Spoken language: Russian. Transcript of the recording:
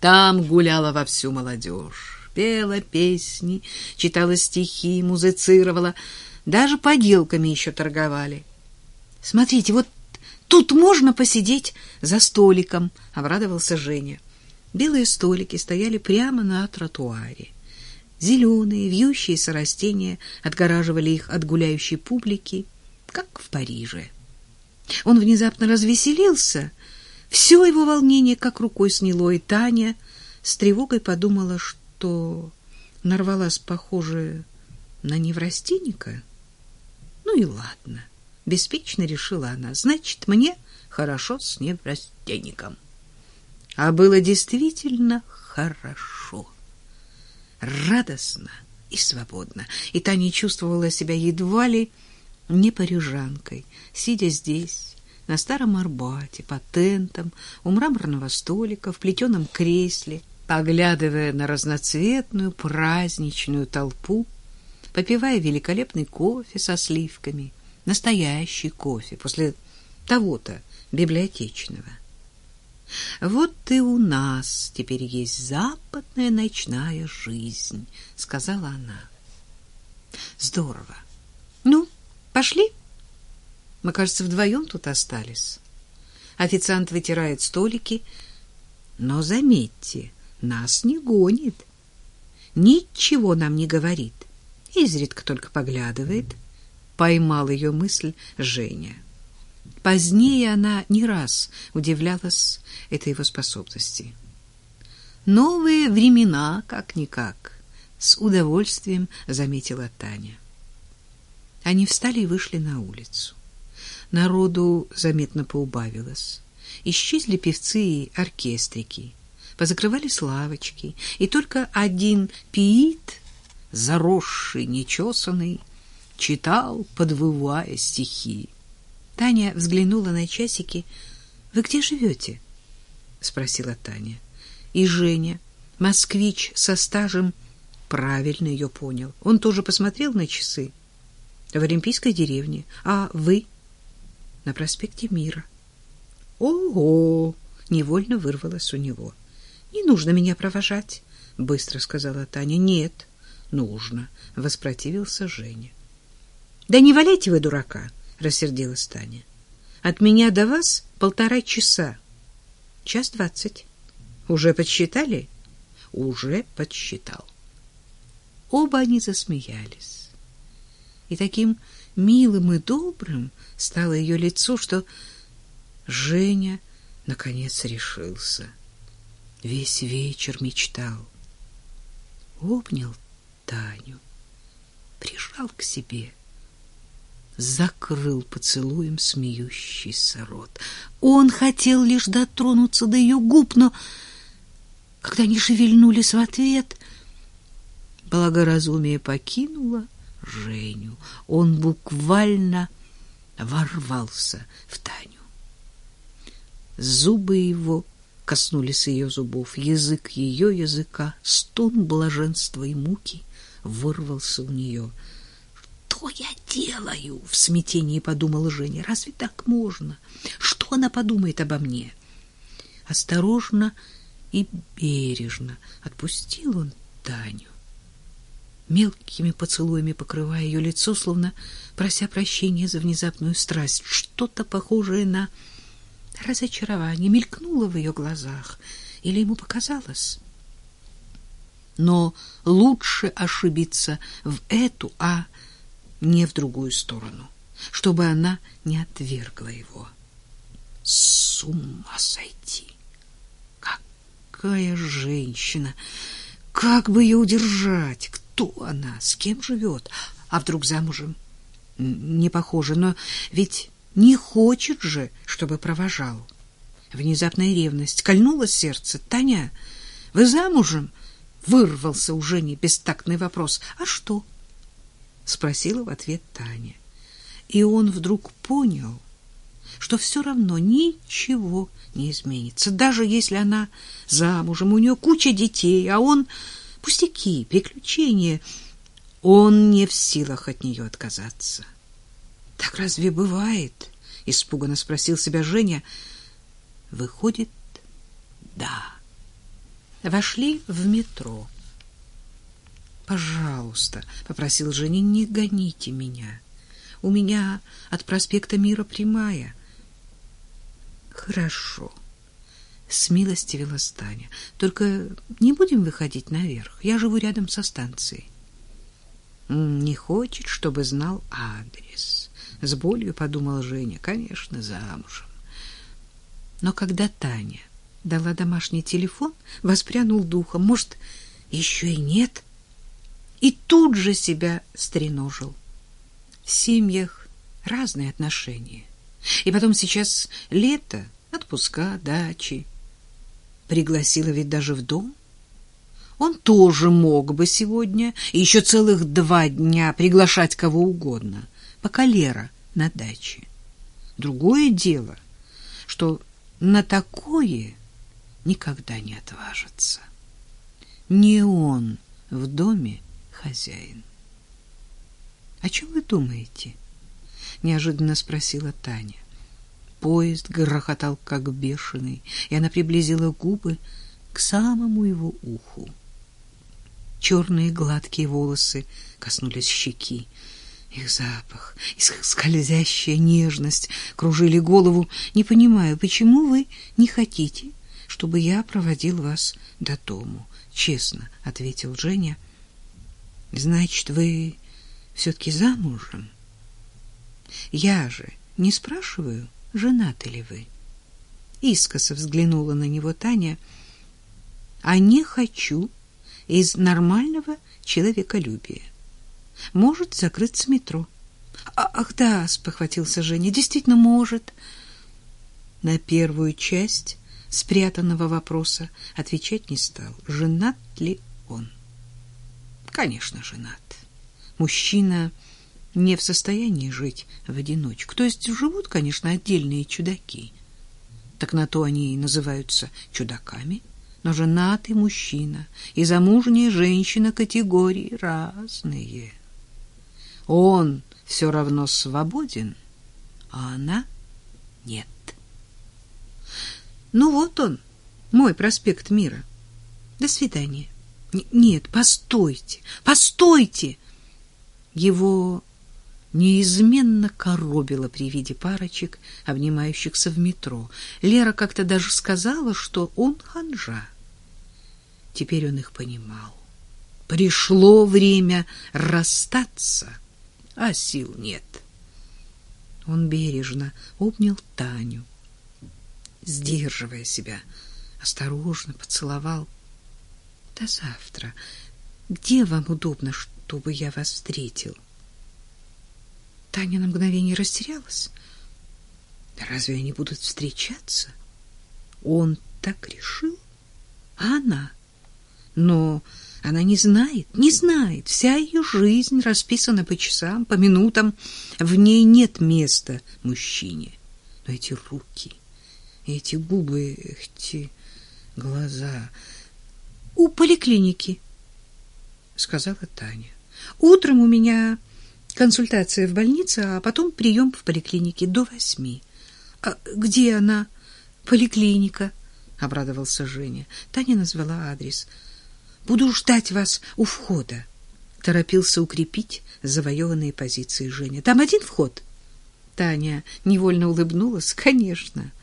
Там гуляла вовсю молодежь, пела песни, читала стихи, музицировала, даже поделками еще торговали. «Смотрите, вот тут можно посидеть за столиком», — обрадовался Женя. Белые столики стояли прямо на тротуаре. Зеленые, вьющиеся растения отгораживали их от гуляющей публики, как в Париже. Он внезапно развеселился. Все его волнение как рукой сняло, и Таня с тревогой подумала, что нарвалась, похоже, на неврастенника. Ну и ладно, беспечно решила она, значит, мне хорошо с неврастенником. А было действительно хорошо, радостно и свободно, и Таня чувствовала себя едва ли не парижанкой, сидя здесь, на старом Арбате, под тентом, у мраморного столика, в плетеном кресле, поглядывая на разноцветную праздничную толпу, попивая великолепный кофе со сливками, настоящий кофе после того-то библиотечного. «Вот и у нас теперь есть западная ночная жизнь», — сказала она. «Здорово. Ну, пошли? Мы, кажется, вдвоем тут остались». Официант вытирает столики, но, заметьте, нас не гонит, ничего нам не говорит, изредка только поглядывает. Поймал ее мысль Женя. Позднее она не раз удивлялась этой его способности. «Новые времена, как-никак», — с удовольствием заметила Таня. Они встали и вышли на улицу. Народу заметно поубавилось. Исчезли певцы и оркестрики, позакрывались лавочки, и только один пиит, заросший, нечесанный, читал, подвывая стихи. Таня взглянула на часики. «Вы где живете?» — спросила Таня. И Женя, москвич со стажем, правильно ее понял. Он тоже посмотрел на часы. «В Олимпийской деревне. А вы?» «На проспекте Мира». «Ого!» — невольно вырвалось у него. «Не нужно меня провожать», — быстро сказала Таня. «Нет, нужно», — воспротивился Женя. «Да не валяйте вы дурака», — рассердилась Таня. «От меня до вас 1,5 часа. 1:20. Уже подсчитали?» «Уже подсчитал». Оба они засмеялись. И таким милым и добрым стало ее лицо, что Женя наконец решился. Весь вечер мечтал. Обнял Таню, прижал к себе, закрыл поцелуем смеющийся рот. Он хотел лишь дотронуться до ее губ, но когда они шевельнулись в ответ, благоразумие покинуло Женю. Он буквально ворвался в Таню. Зубы его коснулись ее зубов, язык ее языка, стон блаженства и муки вырвался у нее. «Что я делаю?» — в смятении подумала Женя. «Разве так можно? Что она подумает обо мне?» Осторожно и бережно отпустил он Таню, мелкими поцелуями покрывая ее лицо, словно прося прощения за внезапную страсть. Что-то похожее на разочарование мелькнуло в ее глазах, или ему показалось. Но лучше ошибиться в эту, а не в другую сторону, чтобы она не отвергла его. С ума сойти! Какая женщина! Как бы ее удержать? Кто она? С кем живет? А вдруг замужем? Не похоже, но ведь не хочет же, чтобы провожал. Внезапная ревность кольнула сердце. «Таня, вы замужем?» — вырвался у Жени бестактный вопрос. «А что?» — спросила в ответ Таня. И он вдруг понял, что все равно ничего не изменится. Даже если она замужем, у нее куча детей, а он... Пустяки, приключения. Он не в силах от нее отказаться. «Так разве бывает?» — испуганно спросил себя Женя. «Выходит, да». Вошли в метро. «Пожалуйста», — попросил Женя, — «не гоните меня. У меня от проспекта Мира прямая». «Хорошо», — смилостивилась Таня. «Только не будем выходить наверх. Я живу рядом со станцией». «Не хочет, чтобы знал адрес», — с болью подумала Женя. «Конечно, замужем». Но когда Таня дала домашний телефон, воспрянул духом. Может, еще и нет? И тут же себя стреножил. В семьях разные отношения. И потом сейчас лето, отпуска, дачи. Пригласила ведь даже в дом. Он тоже мог бы сегодня и еще целых 2 дня приглашать кого угодно, пока Лера на даче. Другое дело, что на такое никогда не отважится. Не он в доме хозяин. — О чем вы думаете? — неожиданно спросила Таня. Поезд грохотал, как бешеный, и она приблизила губы к самому его уху. Черные гладкие волосы коснулись щеки. Их запах, их скользящая нежность кружили голову. «Не понимаю, почему вы не хотите, чтобы я проводил вас до дому?» — честно ответил Женя. «Значит, вы все-таки замужем? Я же не спрашиваю, женаты ли вы?» Искоса взглянула на него Таня. «А не хочу из нормального человеколюбия. Может закрыться метро». «Ах да», — спохватился Женя, — «действительно может». На первую часть спрятанного вопроса отвечать не стал. Женат ли он? Конечно, женат. Мужчина не в состоянии жить в одиночку. То есть живут, конечно, отдельные чудаки. Так на то они и называются чудаками. Но женатый мужчина и замужняя женщина категории разные. Он все равно свободен, а она нет. Ну вот он, мой проспект Мира. До свидания. Нет, постойте, постойте. Его неизменно коробило при виде парочек, обнимающихся в метро. Лера как-то даже сказала, что он ханжа. Теперь он их понимал. Пришло время расстаться, а сил нет. Он бережно обнял Таню, сдерживая себя, осторожно поцеловал. До завтра. Где вам удобно, чтобы я вас встретил? Таня на мгновение растерялась. Разве они будут встречаться? Он так решил, а она? Но она не знает. Вся ее жизнь расписана по часам, по минутам. В ней нет места мужчине. Но эти руки, эти губы, эти глаза... У поликлиники, сказала Таня. Утром у меня консультация в больнице, а потом прием в поликлинике до 8. А где она? Поликлиника, обрадовался Женя. Таня назвала адрес. Буду ждать вас у входа, торопился укрепить завоеванные позиции Женя. Там один вход? Таня невольно улыбнулась. Конечно.